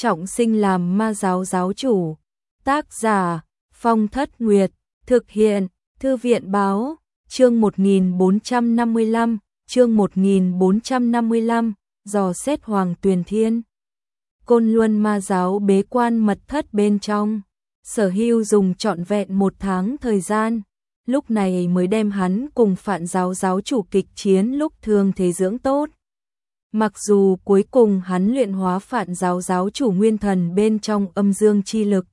trọng sinh làm ma giáo giáo chủ. Tác giả Phong Thất Nguyệt, thực hiện Thư viện báo, chương 1455, chương 1455, dò xét Hoàng Tuyền Thiên. Côn Luân ma giáo bế quan mật thất bên trong, Sở Hưu dùng trọn vẹn 1 tháng thời gian, lúc này mới đem hắn cùng Phạn giáo giáo chủ kịch chiến lúc thương thế dưỡng tốt. Mặc dù cuối cùng hắn luyện hóa Phạn giáo giáo chủ nguyên thần bên trong âm dương chi lực,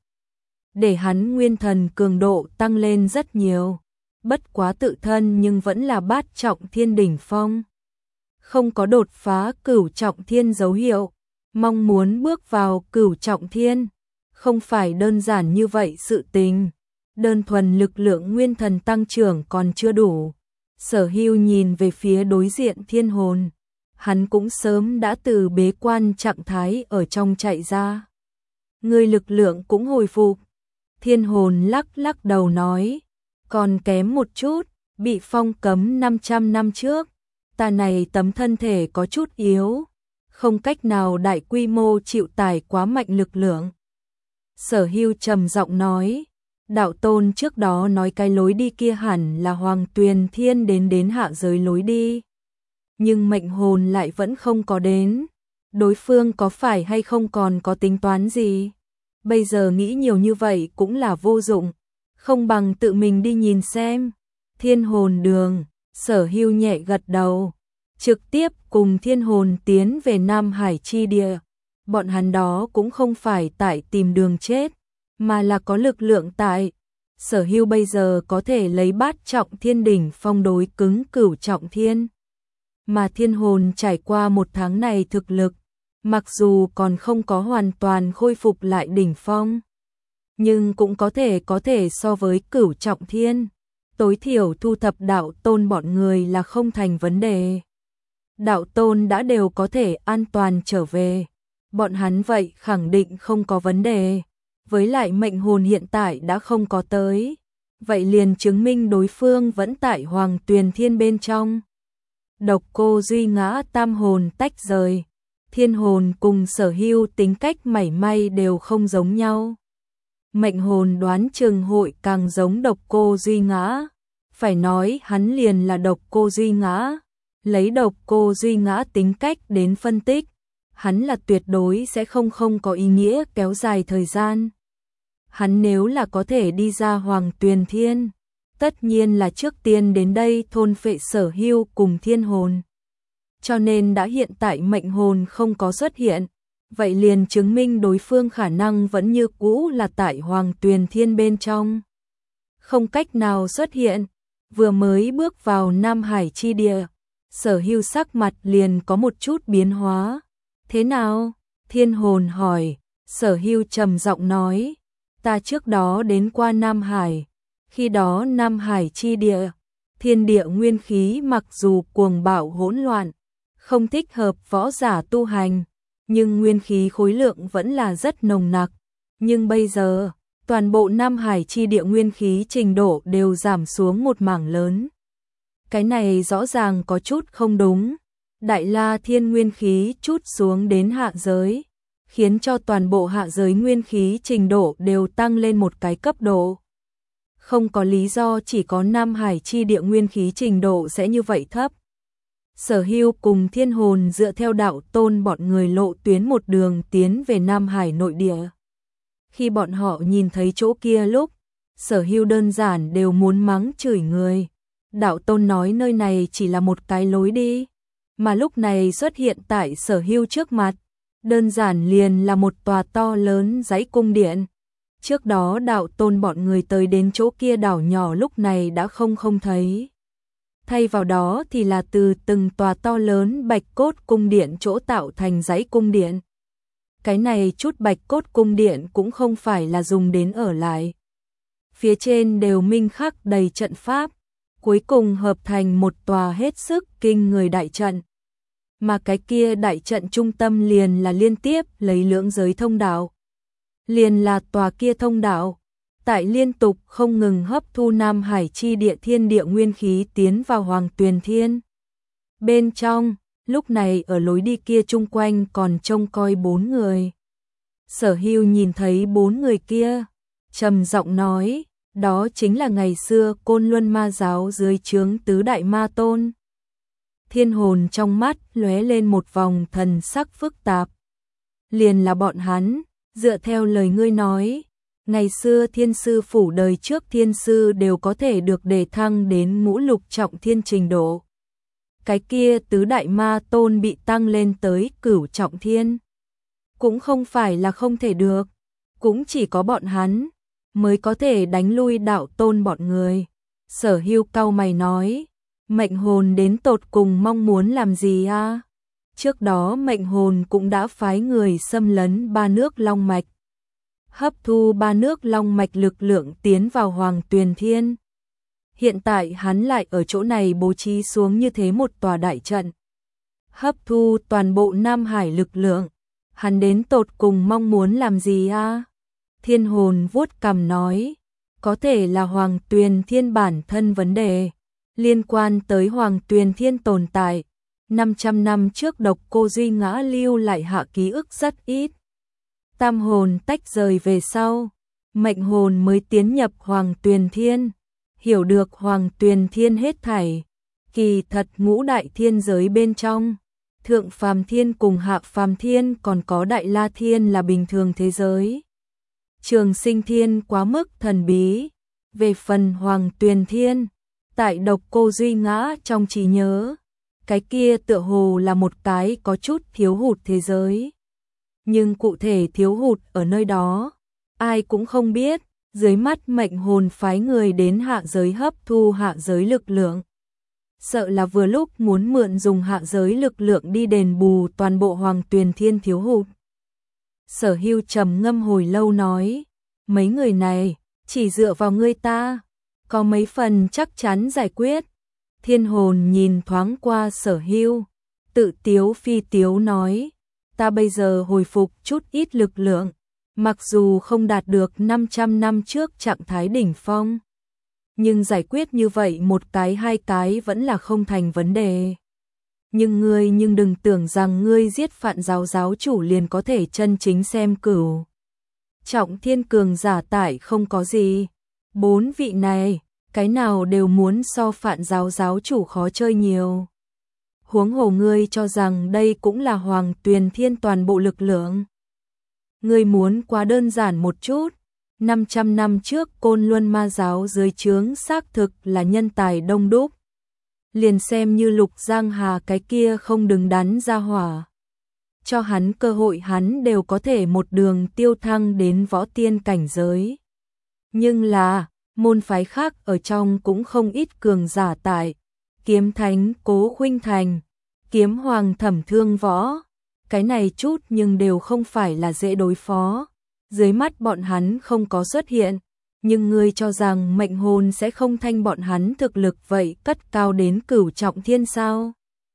để hắn nguyên thần cường độ tăng lên rất nhiều, bất quá tự thân nhưng vẫn là bát trọng thiên đỉnh phong. Không có đột phá cửu trọng thiên dấu hiệu, mong muốn bước vào cửu trọng thiên, không phải đơn giản như vậy sự tình. Đơn thuần lực lượng nguyên thần tăng trưởng còn chưa đủ. Sở Hưu nhìn về phía đối diện Thiên Hồn, hắn cũng sớm đã từ bế quan trạng thái ở trong chạy ra. Người lực lượng cũng hồi phục. Thiên Hồn lắc lắc đầu nói, còn kém một chút, bị phong cấm 500 năm trước. Ta này tấm thân thể có chút yếu, không cách nào đại quy mô chịu tải quá mạnh lực lượng. Sở Hưu trầm giọng nói, đạo tôn trước đó nói cái lối đi kia hẳn là Hoàng Tuyền Thiên đến hạ giới lối đi. Nhưng mệnh hồn lại vẫn không có đến. Đối phương có phải hay không còn có tính toán gì? Bây giờ nghĩ nhiều như vậy cũng là vô dụng, không bằng tự mình đi nhìn xem. Thiên Hồn đường, Sở Hưu nhẹ gật đầu, trực tiếp cùng Thiên Hồn tiến về Nam Hải chi địa. Bọn hắn đó cũng không phải tại tìm đường chết, mà là có lực lượng tại. Sở Hưu bây giờ có thể lấy bát trọng thiên đỉnh phong đối cứng cửu trọng thiên. Mà Thiên Hồn trải qua 1 tháng này thực lực, mặc dù còn không có hoàn toàn khôi phục lại đỉnh phong, nhưng cũng có thể so với cửu trọng thiên. Tối thiểu thu thập đạo tôn bọn người là không thành vấn đề. Đạo tôn đã đều có thể an toàn trở về, bọn hắn vậy khẳng định không có vấn đề. Với lại mệnh hồn hiện tại đã không có tới, vậy liền chứng minh đối phương vẫn tại Hoàng Tuyền Thiên bên trong. Độc Cô Duy Ngã tam hồn tách rời, Thiên Hồn cùng Sở Hưu tính cách mảy may đều không giống nhau. Mệnh hồn đoán chừng hội càng giống Độc Cô Duy Ngã, phải nói hắn liền là Độc Cô Duy Ngã. Lấy Độc Cô Duy Ngã tính cách đến phân tích, hắn là tuyệt đối sẽ không có ý nghĩa kéo dài thời gian. Hắn nếu là có thể đi ra Hoàng Tuyền Thiên, tất nhiên là trước tiên đến đây thôn phệ Sở Hưu cùng Thiên Hồn. Cho nên đã hiện tại mệnh hồn không có xuất hiện, vậy liền chứng minh đối phương khả năng vẫn như cũ là tại Hoàng Tuyền Thiên bên trong. Không cách nào xuất hiện, vừa mới bước vào Nam Hải chi địa, Sở Hưu sắc mặt liền có một chút biến hóa. Thế nào? Thiên Hồn hỏi. Sở Hưu trầm giọng nói, ta trước đó đến qua Nam Hải, khi đó Nam Hải chi địa, thiên địa nguyên khí mặc dù cuồng bạo hỗn loạn, không thích hợp võ giả tu hành, nhưng nguyên khí khối lượng vẫn là rất nồng nặc. Nhưng bây giờ, toàn bộ Nam Hải chi địa nguyên khí trình độ đều giảm xuống một mảng lớn. Cái này rõ ràng có chút không đúng. Đại La Thiên nguyên khí chút xuống đến hạ giới, khiến cho toàn bộ hạ giới nguyên khí trình độ đều tăng lên một cái cấp độ. Không có lý do chỉ có Nam Hải chi địa nguyên khí trình độ sẽ như vậy thấp. Sở Hưu cùng Thiên Hồn dựa theo đạo tôn bọn người lộ tuyến một đường tiến về Nam Hải nội địa. Khi bọn họ nhìn thấy chỗ kia lúc, Sở Hưu đơn giản đều muốn mắng chửi người. Đạo tôn nói nơi này chỉ là một cái lối đi, mà lúc này xuất hiện tại Sở Hưu trước mặt, đơn giản liền là một tòa to lớn dãy cung điện. Trước đó đạo tôn bọn người tới đến chỗ kia đảo nhỏ lúc này đã không thấy. Thay vào đó thì là từ từng tòa to lớn bạch cốt cung điện chỗ tạo thành dãy cung điện. Cái này chút bạch cốt cung điện cũng không phải là dùng đến ở lại. Phía trên đều minh khắc đầy trận pháp, cuối cùng hợp thành một tòa hết sức kinh người đại trận. Mà cái kia đại trận trung tâm liền là liên tiếp lấy lưỡng giới thông đạo. Liền là tòa kia thông đạo, tại liên tục không ngừng hấp thu Nam Hải chi địa thiên địa nguyên khí tiến vào Hoàng Tuyền Thiên. Bên trong, lúc này ở lối đi kia chung quanh còn trông coi 4 người. Sở Hưu nhìn thấy 4 người kia, trầm giọng nói, đó chính là ngày xưa Côn Luân Ma giáo dưới trướng tứ đại ma tôn. Thiên Hồn trong mắt lóe lên một vòng thần sắc phức tạp. Liền là bọn hắn, dựa theo lời ngươi nói, ngày xưa thiên sư phủ đời trước thiên sư đều có thể được đề thăng đến ngũ lục trọng thiên trình độ. Cái kia tứ đại ma tôn bị tăng lên tới cửu trọng thiên. Cũng không phải là không thể được, cũng chỉ có bọn hắn mới có thể đánh lui đạo tôn bọn người. Sở Hưu cau mày nói, mệnh hồn đến tột cùng mong muốn làm gì a? Trước đó mệnh hồn cũng đã phái người xâm lấn 3 nước Long Mạch, hấp thu 3 nước Long Mạch lực lượng tiến vào Hoàng Tuyền Thiên. Hiện tại hắn lại ở chỗ này bố trí xuống như thế một tòa đại trận, hấp thu toàn bộ Nam Hải lực lượng. Hắn đến tột cùng mong muốn làm gì a? Thiên Hồn vuốt cằm nói, có thể là Hoàng Tuyền Thiên bản thân vấn đề, liên quan tới Hoàng Tuyền Thiên tồn tại. 500 năm trước Độc Cô Duy Ngã lưu lại hạ ký ức rất ít. Tam hồn tách rời về sau, mệnh hồn mới tiến nhập Hoàng Tuyền Thiên, hiểu được Hoàng Tuyền Thiên hết thảy. Kỳ thật ngũ đại thiên giới bên trong, Thượng Phàm Thiên cùng Hạ Phàm Thiên còn có Đại La Thiên là bình thường thế giới. Trường Sinh Thiên quá mức thần bí. Về phần Hoàng Tuyền Thiên, tại Độc Cô Duy Ngã trong trí nhớ, cái kia tựa hồ là một cái có chút thiếu hụt thế giới. Nhưng cụ thể thiếu hụt ở nơi đó, ai cũng không biết. Dưới mắt mệnh hồn phái người đến hạ giới hấp thu hạ giới lực lượng, sợ là vừa lúc muốn mượn dùng hạ giới lực lượng đi đền bù toàn bộ Hoàng Tuyền Thiên thiếu hụt. Sở Hưu trầm ngâm hồi lâu nói, mấy người này, chỉ dựa vào ngươi ta, có mấy phần chắc chắn giải quyết. Thiên Hồn nhìn thoáng qua Sở Hưu, tự tiếu phi tiếu nói, ta bây giờ hồi phục chút ít lực lượng, mặc dù không đạt được 500 năm trước trạng thái đỉnh phong, nhưng giải quyết như vậy một cái hai cái vẫn là không thành vấn đề. Nhưng đừng tưởng rằng ngươi giết Phạn giáo giáo chủ liền có thể chân chính xem cửu trọng thiên cường giả tải không có gì. 4 vị này, cái nào đều muốn so Phạn giáo giáo chủ khó chơi nhiều. Huống hồ ngươi cho rằng đây cũng là Hoàng Tuyền Thiên toàn bộ lực lượng. Ngươi muốn quá đơn giản một chút. 500 năm trước Côn Luân Ma giáo dưới trướng xác thực là nhân tài đông đúc. Liền xem như Lục Giang Hà cái kia không đứng đắn ra hỏa, cho hắn cơ hội hắn đều có thể một đường tiêu thăng đến võ tiên cảnh giới. Nhưng là, môn phái khác ở trong cũng không ít cường giả tại. Kiếm Thánh Cố Khuynh Thành, Kiếm Hoàng Thẩm Thương Võ, cái này chút nhưng đều không phải là dễ đối phó. Dưới mắt bọn hắn không có xuất hiện, nhưng ngươi cho rằng mệnh hồn sẽ không thanh bọn hắn thực lực vậy cất cao đến cửu trọng thiên sao?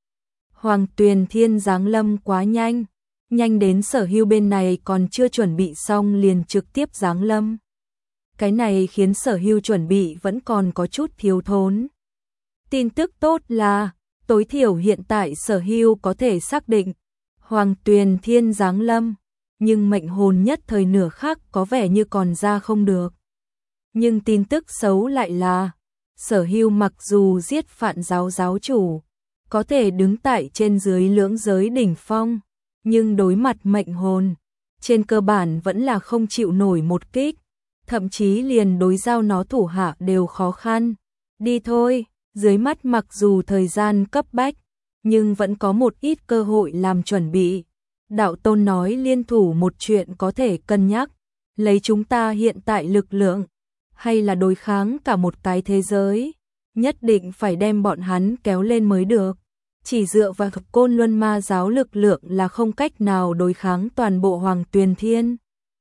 Hoàng Tuyền Thiên giáng lâm quá nhanh, nhanh đến Sở Hưu bên này còn chưa chuẩn bị xong liền trực tiếp giáng lâm. Cái này khiến Sở Hưu chuẩn bị vẫn còn có chút thiếu thốn. Tin tức tốt là, tối thiểu hiện tại Sở Hưu có thể xác định Hoàng Tuyền Thiên giáng lâm, nhưng mệnh hồn nhất thời nửa khác có vẻ như còn ra không được. Nhưng tin tức xấu lại là, Sở Hưu mặc dù giết Phạn giáo giáo chủ, có thể đứng tại trên dưới lưỡng giới đỉnh phong, nhưng đối mặt mệnh hồn, trên cơ bản vẫn là không chịu nổi một kích, thậm chí liền đối giao nó thủ hạ đều khó khăn. Đi thôi, dưới mắt mặc dù thời gian cấp bách, nhưng vẫn có một ít cơ hội làm chuẩn bị. Đạo Tôn nói liên thủ một chuyện có thể cân nhắc, lấy chúng ta hiện tại lực lượng, hay là đối kháng cả một cái thế giới, nhất định phải đem bọn hắn kéo lên mới được. Chỉ dựa vào Côn Luân Ma giáo lực lượng là không cách nào đối kháng toàn bộ Hoàng Tuyền Thiên.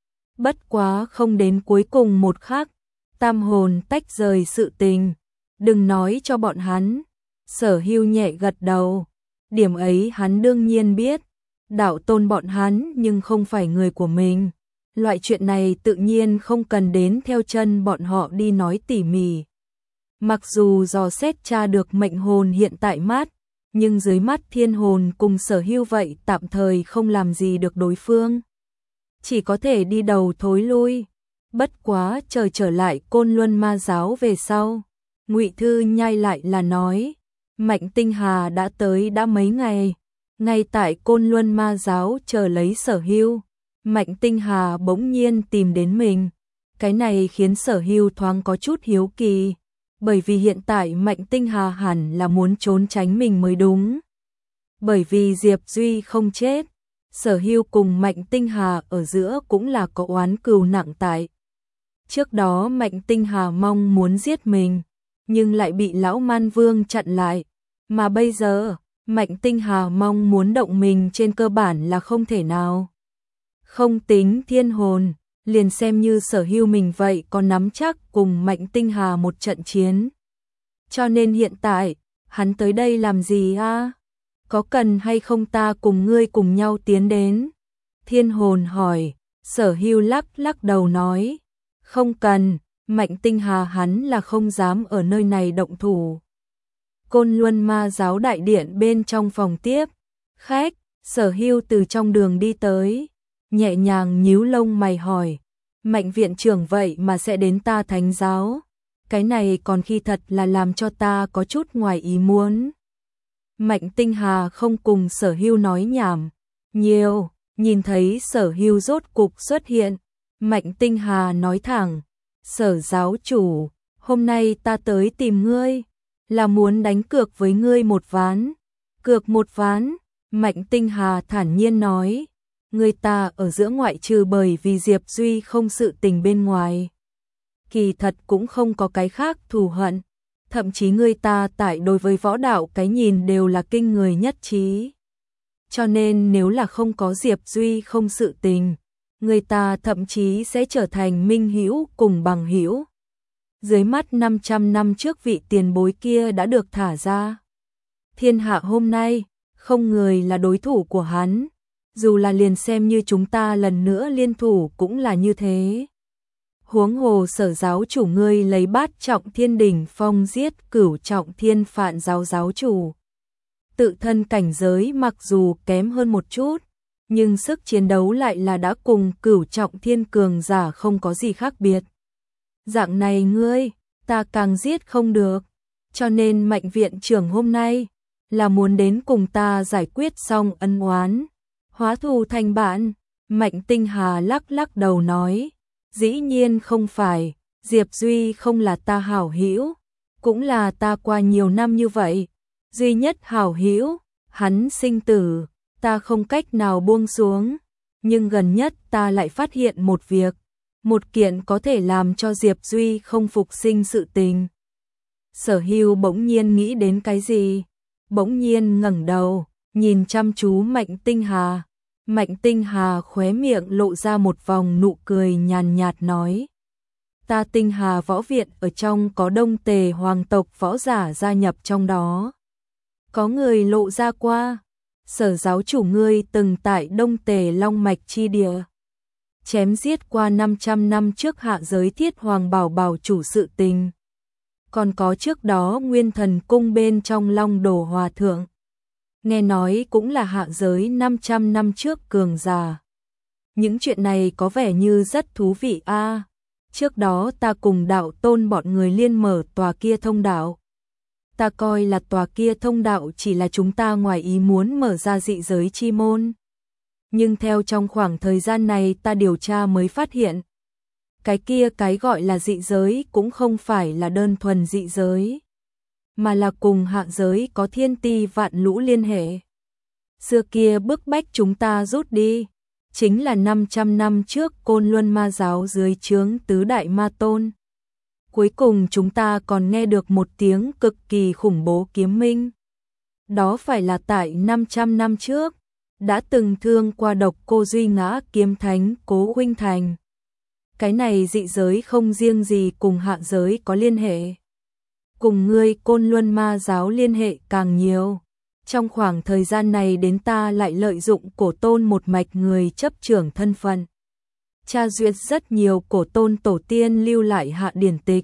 Bất quá không đến cuối cùng một khắc, tam hồn tách rời sự tình, đừng nói cho bọn hắn. Sở Hưu nhẹ gật đầu, điểm ấy hắn đương nhiên biết. Đạo Tôn bọn hắn nhưng không phải người của mình, loại chuyện này tự nhiên không cần đến theo chân bọn họ đi nói tỉ mỉ. Mặc dù dò xét tra được mệnh hồn hiện tại mát, nhưng dưới mắt Thiên Hồn cùng Sở Hưu vậy tạm thời không làm gì được đối phương. chỉ có thể đi đầu thối lui. Bất quá trời trở lại Côn Luân Ma giáo về sau, Ngụy Thư nhai lại là nói, Mạnh Tinh Hà đã tới đã mấy ngày, ngay tại Côn Luân Ma giáo chờ lấy Sở Hưu. Mạnh Tinh Hà bỗng nhiên tìm đến mình, cái này khiến Sở Hưu thoáng có chút hiếu kỳ, bởi vì hiện tại Mạnh Tinh Hà hẳn là muốn trốn tránh mình mới đúng. Bởi vì Diệp Duy không chết, Sở Hưu cùng Mạnh Tinh Hà ở giữa cũng là có oán cừu nặng tại. Trước đó Mạnh Tinh Hà mong muốn giết mình, nhưng lại bị Lão Man Vương chặn lại, mà bây giờ, Mạnh Tinh Hà mong muốn động mình trên cơ bản là không thể nào. Không tính Thiên Hồn, liền xem như Sở Hưu mình vậy có nắm chắc cùng Mạnh Tinh Hà một trận chiến. Cho nên hiện tại, hắn tới đây làm gì a? Có cần hay không ta cùng ngươi cùng nhau tiến đến? Thiên Hồn hỏi, Sở Hưu lắc lắc đầu nói, không cần, Mạnh Tinh Hà hắn là không dám ở nơi này động thủ. Côn Luân Ma giáo đại điện bên trong phòng tiếp khách, Sở Hưu từ trong đường đi tới, nhẹ nhàng nhíu lông mày hỏi, Mạnh viện trưởng vậy mà sẽ đến ta Thánh giáo? Cái này còn khi thật là làm cho ta có chút ngoài ý muốn. Mạnh Tinh Hà không cùng Sở Hưu nói nhảm nhiều, nhìn thấy Sở Hưu rốt cục xuất hiện, Mạnh Tinh Hà nói thẳng, Sở giáo chủ, hôm nay ta tới tìm ngươi, là muốn đánh cược với ngươi một ván. Cược một ván, Mạnh Tinh Hà thản nhiên nói, người ta ở giữa ngoại trừ bởi vì Diệp Duy không sự tình bên ngoài. Kỳ thật cũng không có cái khác thù hận, thậm chí người ta tại đối với võ đạo cái nhìn đều là kinh người nhất trí. Cho nên nếu là không có Diệp Duy không sự tình, người ta thậm chí sẽ trở thành minh hữu cùng bằng hữu. Dưới mắt 500 năm trước vị tiền bối kia đã được thả ra. Thiên hạ hôm nay, không người là đối thủ của hắn, dù là liền xem như chúng ta lần nữa liên thủ cũng là như thế. Huống hồ Sở giáo chủ ngươi lấy Bát Trọng Thiên đỉnh phong giết Cửu Trọng Thiên Phạn giáo giáo chủ. Tự thân cảnh giới mặc dù kém hơn một chút, nhưng sức chiến đấu lại là đã cùng Cửu Trọng Thiên cường giả không có gì khác biệt. Dạng này ngươi, ta càng giết không được, cho nên Mạnh viện trưởng hôm nay là muốn đến cùng ta giải quyết xong ân oán, hóa thù thành bạn. Mạnh Tinh Hà lắc lắc đầu nói, dĩ nhiên không phải, Diệp Duy không là ta hảo hữu, cũng là ta qua nhiều năm như vậy, duy nhất hảo hữu, hắn sinh tử, ta không cách nào buông xuống, nhưng gần nhất ta lại phát hiện một việc, một kiện có thể làm cho Diệp Duy không phục sinh sự tình. Sở Hưu bỗng nhiên nghĩ đến cái gì, bỗng nhiên ngẩng đầu, nhìn chăm chú Mạnh Tinh Hà. Mạnh Tinh Hà khóe miệng lộ ra một vòng nụ cười nhàn nhạt nói, ta Tinh Hà võ viện ở trong có Đông Tề hoàng tộc võ giả gia nhập trong đó. Có người lộ ra qua, Sở giáo chủ ngươi từng tại Đông Tề Long Mạch chi địa chém giết qua 500 năm trước hạ giới Thiết Hoàng Bảo Bảo chủ sự tình. Còn có trước đó Nguyên Thần cung bên trong Long Đồ Hòa Thượng, nghe nói cũng là hạ giới 500 năm trước cường giả. Những chuyện này có vẻ như rất thú vị a. Trước đó ta cùng đạo tôn bọn người liên mở tòa kia thông đạo. Ta coi là tòa kia thông đạo chỉ là chúng ta ngoài ý muốn mở ra dị giới chi môn. Nhưng theo trong khoảng thời gian này ta điều tra mới phát hiện, cái kia cái gọi là dị giới cũng không phải là đơn thuần dị giới, mà là cùng hạ giới có thiên ti vạn lũ liên hệ. Xưa kia bức bách chúng ta rút đi, chính là 500 năm trước Côn Luân Ma giáo dưới trướng tứ đại ma tôn. Cuối cùng chúng ta còn nghe được một tiếng cực kỳ khủng bố kiếm minh. Đó phải là tại 500 năm trước, đã từng thương qua độc cô Duy Ngã kiếm thánh Cố Huynh Thành. Cái này dị giới không riêng gì cùng hạ giới có liên hệ, cùng ngươi Côn Luân Ma giáo liên hệ càng nhiều. Trong khoảng thời gian này đến ta lại lợi dụng cổ tôn một mạch người chấp trưởng thân phận, tra duyệt rất nhiều cổ tôn tổ tiên lưu lại hạ điển tịch,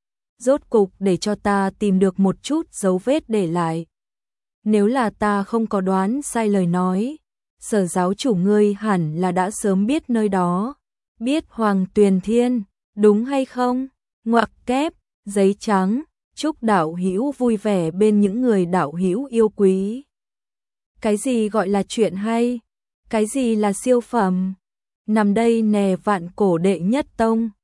rốt cục để cho ta tìm được một chút dấu vết để lại. Nếu là ta không có đoán sai lời nói, Sở giáo chủ ngươi hẳn là đã sớm biết nơi đó. Biết Hoàng Tuyền Thiên, đúng hay không? Ngoặc kép, giấy trắng, chúc đạo hữu vui vẻ bên những người đạo hữu yêu quý. Cái gì gọi là chuyện hay? Cái gì là siêu phẩm? Nằm đây nè vạn cổ đệ nhất tông.